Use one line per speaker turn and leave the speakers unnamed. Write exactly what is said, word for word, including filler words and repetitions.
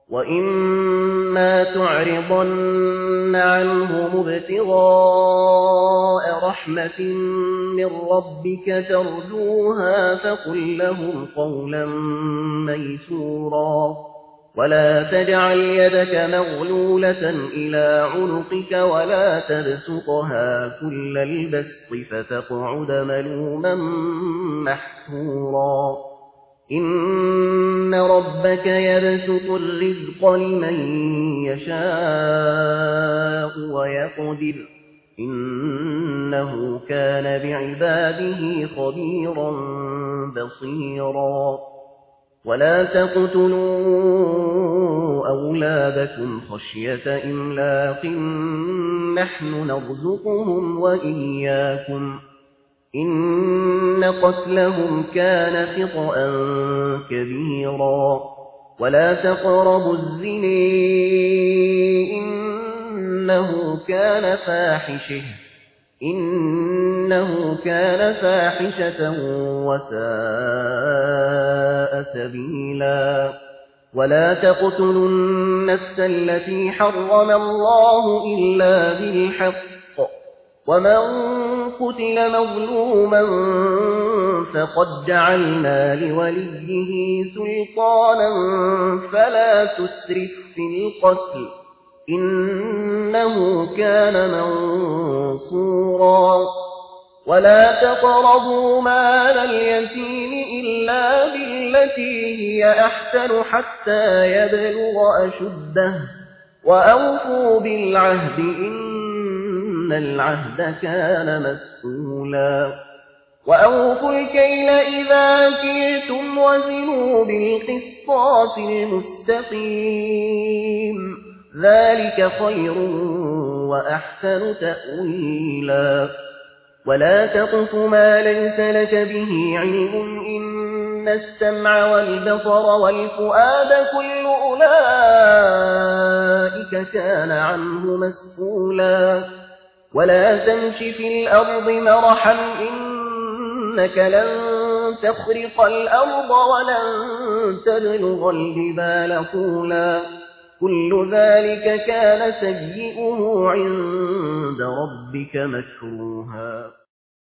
وَإِمَّا تُعْرِضَنَّ عَنْهُمُ ابْتِغَاءَ رَحْمَةٍ مِّن رَّبِّكَ تَرْجُوهَا فَقُل لَّهُمْ قَوْلًا مَّيْسُورًا وَلَا تَجْعَلْ يَدَكَ مَغْلُولَةً إِلَىٰ عُنُقِكَ وَلَا تَبْسُطْهَا كُلَّ الْبَسْطِ فَتَقْعُدَ مَلُومًا مَّحْسُورًا إِنَّ رَبَّكَ يَبْسُطُ الرِّزْقَ لِمَن يَشَاءُ وَيَقْدِرُ إِنَّهُ كَانَ بِعِبَادِهِ خَبِيرًا بَصِيرًا وَلَا تَقْتُلُوا أَوْلَادَكُمْ خَشْيَةَ إِمْلَاقٍ نَّحْنُ نَرْزُقُهُمْ وَإِيَّاكُمْ إِنَّ قَتْلَهُمْ كَانَ خِطْئًا كَبِيرًا وَلَا تَقْرَبُوا الزِّنَا إِنَّهُ كَانَ فَاحِشَةً إِنَّهُ كَانَ فَاحِشَةً وَسَاءَ سَبِيلًا وَلَا تَقْتُلُوا النَّفْسَ الَّتِي حَرَّمَ اللَّهُ إِلَّا بِالْحَقِّ وَمَن قُتِلَ مَظْلُومًا فَقَدْ جَعَلْنَا لِوَلِيِّهِ سُلْطَانًا فَلَا تُسْرِف فِّي الْقَتْلِ إِنَّهُ كَانَ مَنصُورًا وَلَا تَقْرَبُوا مَالَ الْيَتِيمِ إِلَّا بِالَّتِي هِيَ أَحْسَنُ حَتَّىٰ يَبْلُغَ أَشُدَّهُ وَأَوْفُوا بِالْعَهْدِ إِنَّ الْعَهْدَ كَانَ مَسْئُولًا وَأَوْفُوا الْكَيْلَ إِذَا كِلْتُمْ وَزِنُوا بِالْقِسْطَاسِ الْمُسْتَقِيمِ ذَلِكَ خَيْرٌ وَأَحْسَنُ تَأْوِيلًا وَلَا تَقْفُ مَا لَيْسَ لَكَ بِهِ عِلْمٌ إِنَّ السَّمْعَ وَالْبَصَرَ وَالْفُؤَادَ كُلُّ أُولَٰئِكَ كَانَ عَنْهُ مَسْئُولًا وَلَا تَمْشِ فِي الْأَرْضِ مَرَحًا إِنَّكَ لَن تَخْرِقَ الْأَرْضَ وَلَن تَبْلُغَ الْجِبَالَ طُولًا كُلُّ ذَلِكَ كَانَ سَيِّئُهُ عِندَ رَبِّكَ مَكْرُوهًا